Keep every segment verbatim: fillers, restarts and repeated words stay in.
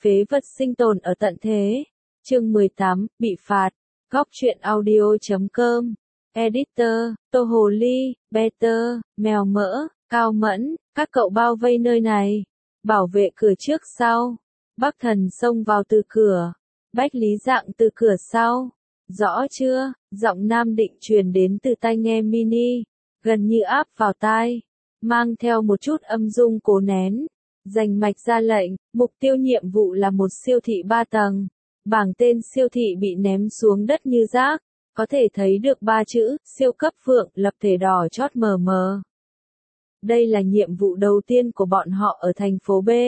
phế vật sinh tồn ở tận thế. Chương mười tám, bị phạt. Góc truyện audio chấm com. Editor, Tô Hồ Ly, Better, Mèo Mỡ, Cao Mẫn, các cậu bao vây nơi này. Bảo vệ cửa trước sau. Bắc Thần xông vào từ cửa. Bách Lý Dạng từ cửa sau. Rõ chưa? Giọng Nam Định truyền đến từ tai nghe mini, gần như áp vào tai, mang theo một chút âm dung cố nén. Dành mạch ra lệnh, mục tiêu nhiệm vụ là một siêu thị ba tầng. Bảng tên siêu thị bị ném xuống đất như rác, có thể thấy được ba chữ, siêu cấp phượng, lập thể đỏ chót mờ mờ. Đây là nhiệm vụ đầu tiên của bọn họ ở thành phố B.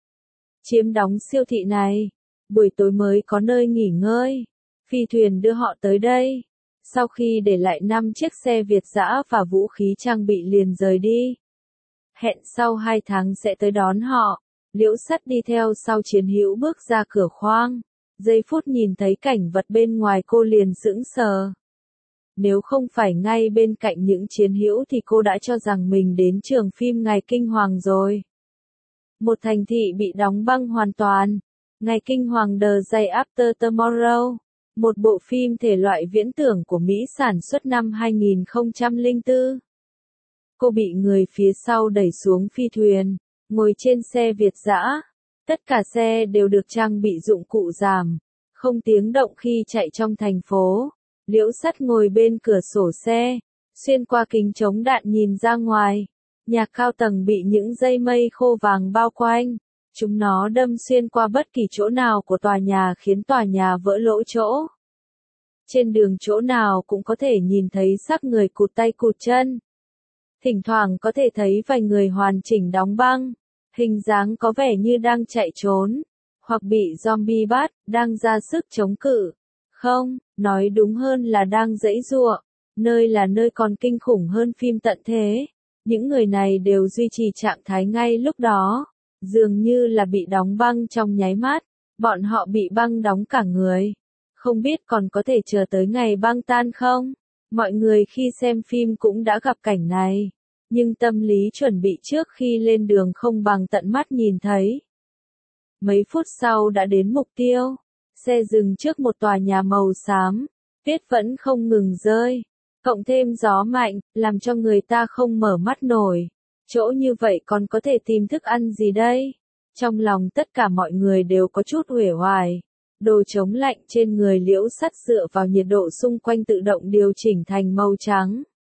Chiếm đóng siêu thị này. Buổi tối mới có nơi nghỉ ngơi. Phi thuyền đưa họ tới đây. Sau khi để lại năm chiếc xe Việt dã và vũ khí trang bị liền rời đi. Hẹn sau hai tháng sẽ tới đón họ. Liễu Sắt đi theo sau Chiến Hữu bước ra cửa khoang. Giây phút nhìn thấy cảnh vật bên ngoài cô liền sững sờ. Nếu không phải ngay bên cạnh những chiến hữu thì cô đã cho rằng mình đến trường phim Ngày Kinh Hoàng rồi. Một thành thị bị đóng băng hoàn toàn. Ngày Kinh Hoàng The Day After Tomorrow. Một bộ phim thể loại viễn tưởng của Mỹ sản xuất năm hai nghìn không trăm lẻ bốn. Cô bị người phía sau đẩy xuống phi thuyền, ngồi trên xe Việt dã. Tất cả xe đều được trang bị dụng cụ giảm, không tiếng động khi chạy trong thành phố. Liễu Sắt ngồi bên cửa sổ xe, xuyên qua kính chống đạn nhìn ra ngoài. Nhà cao tầng bị những dây mây khô vàng bao quanh. Chúng nó đâm xuyên qua bất kỳ chỗ nào của tòa nhà khiến tòa nhà vỡ lỗ chỗ. Trên đường chỗ nào cũng có thể nhìn thấy xác người cụt tay cụt chân. Thỉnh thoảng có thể thấy vài người hoàn chỉnh đóng băng, hình dáng có vẻ như đang chạy trốn, hoặc bị zombie bắt, đang ra sức chống cự. Không, nói đúng hơn là đang giãy giụa. Nơi là nơi còn kinh khủng hơn phim tận thế. Những người này đều duy trì trạng thái ngay lúc đó. Dường như là bị đóng băng trong nháy mắt, bọn họ bị băng đóng cả người. Không biết còn có thể chờ tới ngày băng tan không? Mọi người khi xem phim cũng đã gặp cảnh này, nhưng tâm lý chuẩn bị trước khi lên đường không bằng tận mắt nhìn thấy. Mấy phút sau đã đến mục tiêu, xe dừng trước một tòa nhà màu xám, tuyết vẫn không ngừng rơi, cộng thêm gió mạnh, làm cho người ta không mở mắt nổi. Chỗ như vậy còn có thể tìm thức ăn gì đây? Trong lòng tất cả mọi người đều có chút uể oải. Đồ chống lạnh trên người Liễu Sắt dựa vào nhiệt độ xung quanh tự động điều chỉnh thành màu trắng.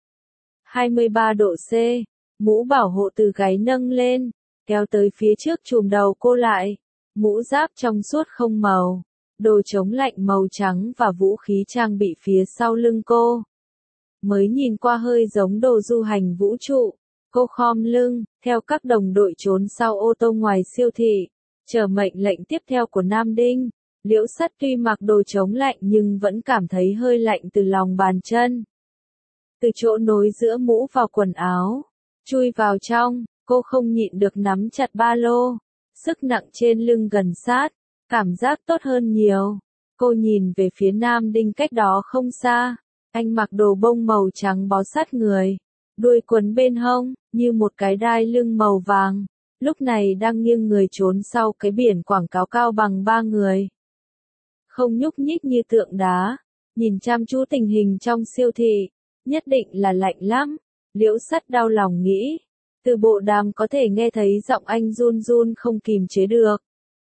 hai mươi ba độ C, mũ bảo hộ từ gáy nâng lên, kéo tới phía trước chùm đầu cô lại. Mũ giáp trong suốt không màu, đồ chống lạnh màu trắng và vũ khí trang bị phía sau lưng cô. Mới nhìn qua hơi giống đồ du hành vũ trụ. Cô khom lưng, theo các đồng đội trốn sau ô tô ngoài siêu thị, chờ mệnh lệnh tiếp theo của Nam Đinh. Liễu Sắt tuy mặc đồ chống lạnh nhưng vẫn cảm thấy hơi lạnh từ lòng bàn chân. Từ chỗ nối giữa mũ vào quần áo, chui vào trong, cô không nhịn được nắm chặt ba lô. Sức nặng trên lưng gần sát, cảm giác tốt hơn nhiều. Cô nhìn về phía Nam Đinh cách đó không xa. Anh mặc đồ bông màu trắng bó sát người. Đuôi quấn bên hông, như một cái đai lưng màu vàng. Lúc này đang nghiêng người trốn sau cái biển quảng cáo cao bằng ba người. Không nhúc nhích như tượng đá. Nhìn chăm chú tình hình trong siêu thị. Nhất định là lạnh lắm. Liễu Sắt đau lòng nghĩ. Từ bộ đàm có thể nghe thấy giọng anh run run không kìm chế được.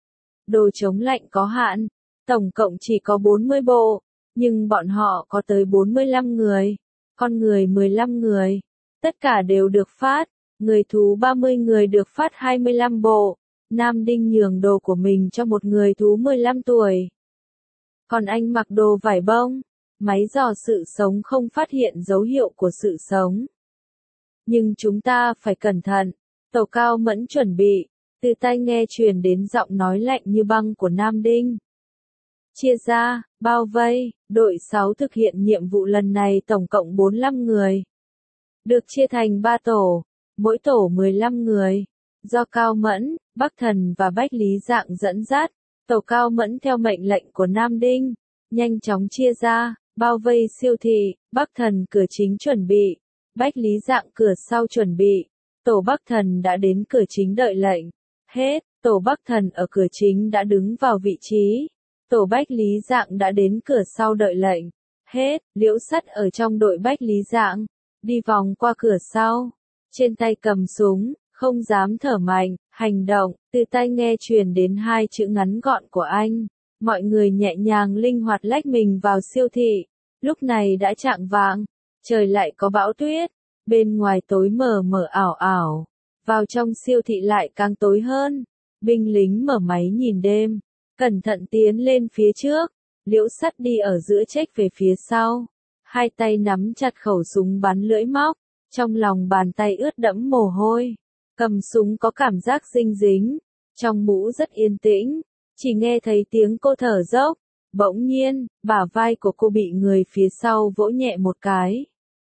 Đồ chống lạnh có hạn. Tổng cộng chỉ có bốn mươi bộ. Nhưng bọn họ có tới bốn mươi lăm người. Con người mười lăm người. Tất cả đều được phát, người thú ba mươi người được phát hai mươi lăm bộ. Nam Đinh nhường đồ của mình cho một người thú mười lăm tuổi. Còn anh mặc đồ vải bông, máy dò sự sống không phát hiện dấu hiệu của sự sống. Nhưng chúng ta phải cẩn thận, Tàu Cao Mẫn chuẩn bị, từ tai nghe truyền đến giọng nói lạnh như băng của Nam Đinh. Chia ra, bao vây, đội sáu thực hiện nhiệm vụ lần này tổng cộng bốn mươi lăm người. Được chia thành ba tổ, mỗi tổ mười lăm người. Do Cao Mẫn, Bắc Thần và Bách Lý Dạng dẫn dắt, Tàu Cao Mẫn theo mệnh lệnh của Nam Đinh, nhanh chóng chia ra, bao vây siêu thị. Bắc Thần cửa chính chuẩn bị, Bách Lý Dạng cửa sau chuẩn bị. Tổ Bắc Thần đã đến cửa chính đợi lệnh. Hết. Tổ Bắc Thần ở cửa chính đã đứng vào vị trí. Tổ Bách Lý Dạng đã đến cửa sau đợi lệnh. Hết, Liễu Sắt ở trong đội Bách Lý Dạng, đi vòng qua cửa sau, trên tay cầm súng, không dám thở mạnh, hành động, từ tai nghe truyền đến hai chữ ngắn gọn của anh. Mọi người nhẹ nhàng linh hoạt lách mình vào siêu thị. Lúc này đã chạng vạng, trời lại có bão tuyết, bên ngoài tối mờ mờ ảo ảo, vào trong siêu thị lại càng tối hơn. Binh lính mở máy nhìn đêm, cẩn thận tiến lên phía trước, Liễu Sắt đi ở giữa chếch về phía sau, hai tay nắm chặt khẩu súng bắn lưỡi móc, trong lòng bàn tay ướt đẫm mồ hôi, cầm súng có cảm giác dinh dính, trong mũ rất yên tĩnh, chỉ nghe thấy tiếng cô thở dốc, bỗng nhiên, bả vai của cô bị người phía sau vỗ nhẹ một cái.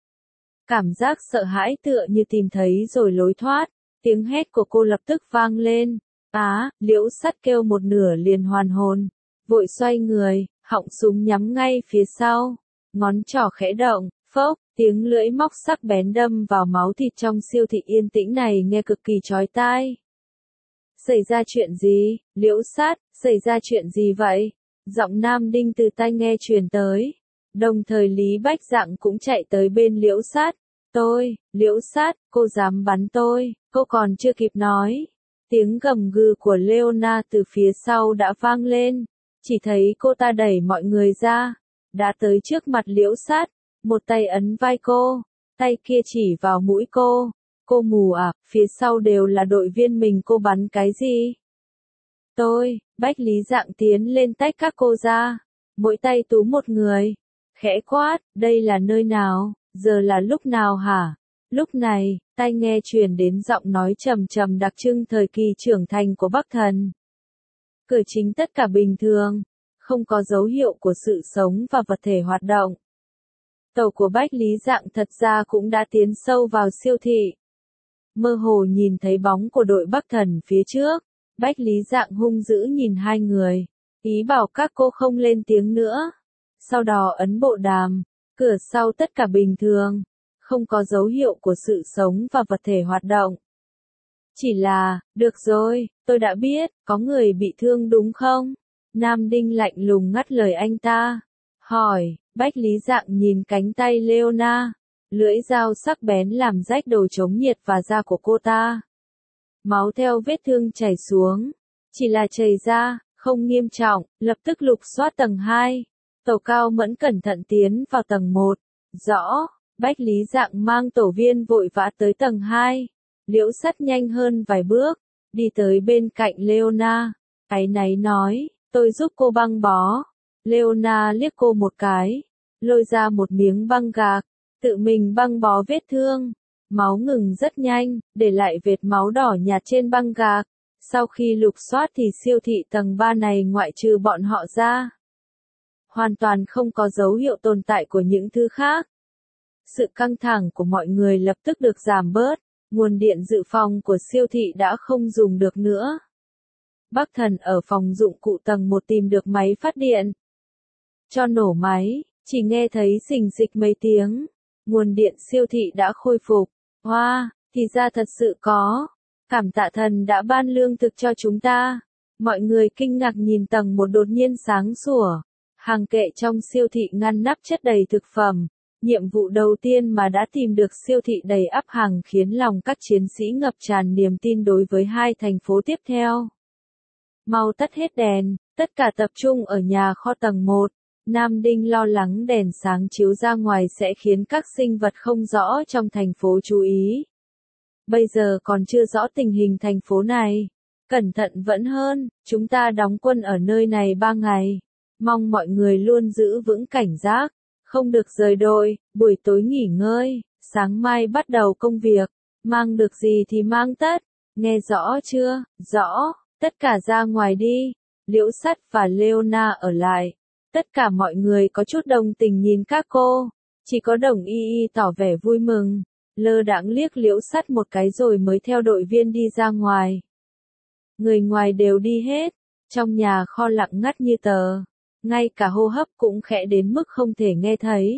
Cảm giác sợ hãi tựa như tìm thấy rồi lối thoát, tiếng hét của cô lập tức vang lên. Á, Liễu Sắt kêu một nửa liền hoàn hồn, vội xoay người, họng súng nhắm ngay phía sau, ngón trỏ khẽ động, phốc, tiếng lưỡi móc sắc bén đâm vào máu thịt trong siêu thị yên tĩnh này nghe cực kỳ chói tai. Xảy ra chuyện gì, Liễu Sắt, xảy ra chuyện gì vậy? Giọng Nam Đinh từ tai nghe truyền tới, đồng thời Lý Bách Dạng cũng chạy tới bên Liễu Sắt. Tôi, Liễu Sắt, cô dám bắn tôi, cô còn chưa kịp nói. Tiếng gầm gừ của Leona từ phía sau đã vang lên, chỉ thấy cô ta đẩy mọi người ra, đã tới trước mặt Liễu Sắt, một tay ấn vai cô, tay kia chỉ vào mũi cô. Cô mù à, phía sau đều là đội viên mình, cô bắn cái gì? Tôi, Bách Lý Dạng tiến lên tách các cô ra, mỗi tay túm một người, khẽ quát, đây là nơi nào, giờ là lúc nào hả? Lúc này, tai nghe truyền đến giọng nói trầm trầm đặc trưng thời kỳ trưởng thành của Bắc Thần. Cửa chính tất cả bình thường, không có dấu hiệu của sự sống và vật thể hoạt động. Tàu của Bách Lý Dạng thật ra cũng đã tiến sâu vào siêu thị. Mơ hồ nhìn thấy bóng của đội Bắc Thần phía trước, Bách Lý Dạng hung dữ nhìn hai người, ý bảo các cô không lên tiếng nữa. Sau đó ấn bộ đàm, cửa sau tất cả bình thường, không có dấu hiệu của sự sống và vật thể hoạt động. Chỉ là, được rồi, tôi đã biết, có người bị thương đúng không? Nam Đinh lạnh lùng ngắt lời anh ta. Hỏi, Bách Lý Dạng nhìn cánh tay Leona, lưỡi dao sắc bén làm rách đồ chống nhiệt và da của cô ta. Máu theo vết thương chảy xuống, chỉ là chảy ra, không nghiêm trọng, lập tức lục soát tầng hai. Tàu Cao Mẫn cẩn thận tiến vào tầng một. Rõ, Bách Lý Dạng mang tổ viên vội vã tới tầng hai. Liễu Sắt nhanh hơn vài bước, đi tới bên cạnh Leona. Áy náy nói, tôi giúp cô băng bó. Leona liếc cô một cái, lôi ra một miếng băng gạc, tự mình băng bó vết thương. Máu ngừng rất nhanh, để lại vệt máu đỏ nhạt trên băng gạc. Sau khi lục soát thì siêu thị tầng ba này ngoại trừ bọn họ ra, hoàn toàn không có dấu hiệu tồn tại của những thứ khác. Sự căng thẳng của mọi người lập tức được giảm bớt, nguồn điện dự phòng của siêu thị đã không dùng được nữa. Bắc Thần ở phòng dụng cụ tầng một tìm được máy phát điện. Cho nổ máy, chỉ nghe thấy xình xịch mấy tiếng. Nguồn điện siêu thị đã khôi phục. Hoa, wow, thì ra thật sự có. Cảm tạ thần đã ban lương thực cho chúng ta. Mọi người kinh ngạc nhìn tầng một đột nhiên sáng sủa. Hàng kệ trong siêu thị ngăn nắp chất đầy thực phẩm. Nhiệm vụ đầu tiên mà đã tìm được siêu thị đầy ắp hàng khiến lòng các chiến sĩ ngập tràn niềm tin đối với hai thành phố tiếp theo. Mau tắt hết đèn, tất cả tập trung ở nhà kho tầng một. Nam Đinh lo lắng đèn sáng chiếu ra ngoài sẽ khiến các sinh vật không rõ trong thành phố chú ý. Bây giờ còn chưa rõ tình hình thành phố này. Cẩn thận vẫn hơn, chúng ta đóng quân ở nơi này ba ngày. Mong mọi người luôn giữ vững cảnh giác, không được rời đội, buổi tối nghỉ ngơi, sáng mai bắt đầu công việc. Mang được gì thì mang tất, nghe rõ chưa? Rõ, tất cả ra ngoài đi. Liễu Sắt và Leona ở lại. Tất cả mọi người có chút đồng tình nhìn các cô, chỉ có Đồng Y Y tỏ vẻ vui mừng, lơ đãng liếc Liễu Sắt một cái rồi mới theo đội viên đi ra ngoài. Người ngoài đều đi hết, trong nhà kho lặng ngắt như tờ, ngay cả hô hấp cũng khẽ đến mức không thể nghe thấy.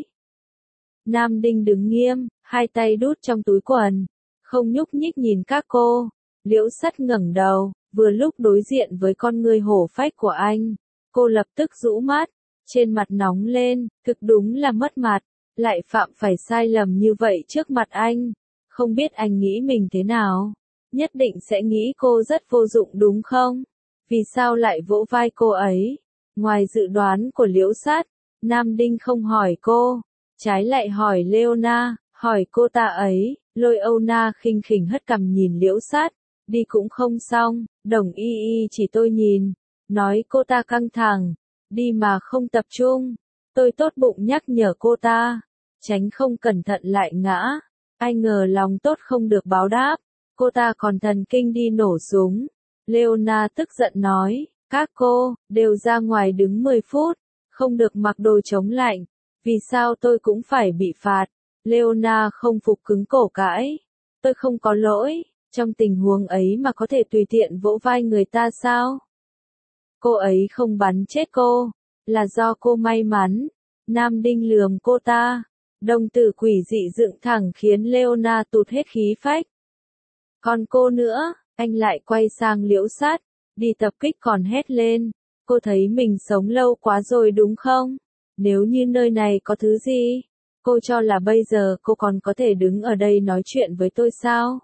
Nam Đinh đứng nghiêm, hai tay đút trong túi quần, không nhúc nhích nhìn các cô. Liễu Sắt ngẩng đầu, Vừa lúc đối diện với con ngươi hổ phách của anh, cô lập tức rũ mắt, trên mặt nóng lên, thực đúng là mất mặt, lại phạm phải sai lầm như vậy trước mặt anh. Không biết anh nghĩ mình thế nào? Nhất định sẽ nghĩ cô rất vô dụng đúng không? Vì sao lại vỗ vai cô ấy? Ngoài dự đoán của Liễu Sát, Nam Đinh không hỏi cô, trái lại hỏi Leona, hỏi cô ta ấy. Lôi Âu Na khinh khỉnh hất cằm nhìn Liễu Sát, đi cũng không xong, Đồng Y Y chỉ tôi nhìn, nói cô ta căng thẳng, đi mà không tập trung. Tôi tốt bụng nhắc nhở cô ta, tránh không cẩn thận lại ngã. Ai ngờ lòng tốt không được báo đáp, cô ta còn thần kinh đi nổ súng. Leona tức giận nói, các cô, đều ra ngoài đứng mười phút, không được mặc đồ chống lạnh, vì sao tôi cũng phải bị phạt? Leona không phục cứng cổ cãi, tôi không có lỗi, trong tình huống ấy mà có thể tùy tiện vỗ vai người ta sao? Cô ấy không bắn chết cô, là do cô may mắn. Nam Đinh lườm cô ta, đồng tử quỷ dị dựng thẳng khiến Leona tụt hết khí phách. Còn cô nữa, anh lại quay sang Liễu Sát, đi tập kích còn hét lên, cô thấy mình sống lâu quá rồi đúng không? Nếu như nơi này có thứ gì, cô cho là bây giờ cô còn có thể đứng ở đây nói chuyện với tôi sao?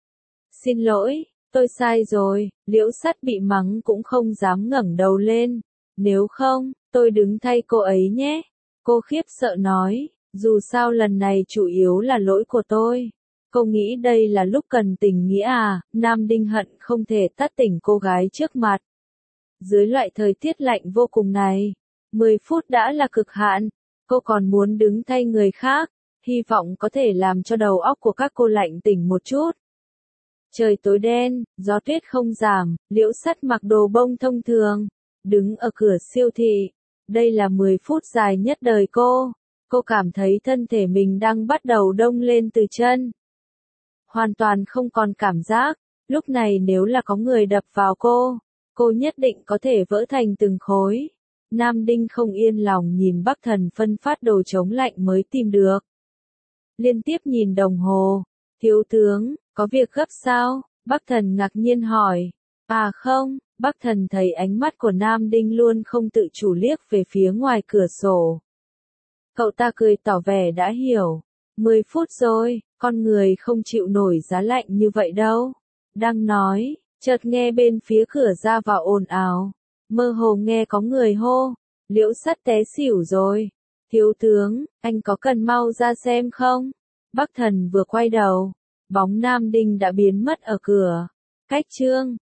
Xin lỗi, tôi sai rồi. Liễu Sắt bị mắng cũng không dám ngẩng đầu lên. Nếu không, tôi đứng thay cô ấy nhé. Cô khiếp sợ nói, dù sao lần này chủ yếu là lỗi của tôi. Cô nghĩ đây là lúc cần tình nghĩa à? Nam Đinh hận không thể tát tỉnh cô gái trước mặt. Dưới loại thời tiết lạnh vô cùng này, mười phút đã là cực hạn. Cô còn muốn đứng thay người khác, hy vọng có thể làm cho đầu óc của các cô lạnh tỉnh một chút. Trời tối đen, gió tuyết không giảm, Liễu Sắt mặc đồ bông thông thường, đứng ở cửa siêu thị. Đây là mười phút dài nhất đời cô. Cô cảm thấy thân thể mình đang bắt đầu đông lên từ chân. Hoàn toàn không còn cảm giác, lúc này nếu là có người đập vào cô, cô nhất định có thể vỡ thành từng khối. Nam Đinh không yên lòng nhìn Bắc Thần phân phát đồ chống lạnh mới tìm được. Liên tiếp nhìn đồng hồ, thiếu tướng, có việc gấp sao? Bắc Thần ngạc nhiên hỏi. À không, Bắc Thần thấy ánh mắt của Nam Đinh luôn không tự chủ liếc về phía ngoài cửa sổ. Cậu ta cười tỏ vẻ đã hiểu. Mười phút rồi, con người không chịu nổi giá lạnh như vậy đâu. Đang nói, chợt nghe bên phía cửa ra vào ồn ào. Mơ hồ nghe có người hô, Liễu Sắt té xỉu rồi. Thiếu tướng, anh có cần mau ra xem không? Bắc Thần vừa quay đầu, bóng Nam Đinh đã biến mất ở cửa. Cách chương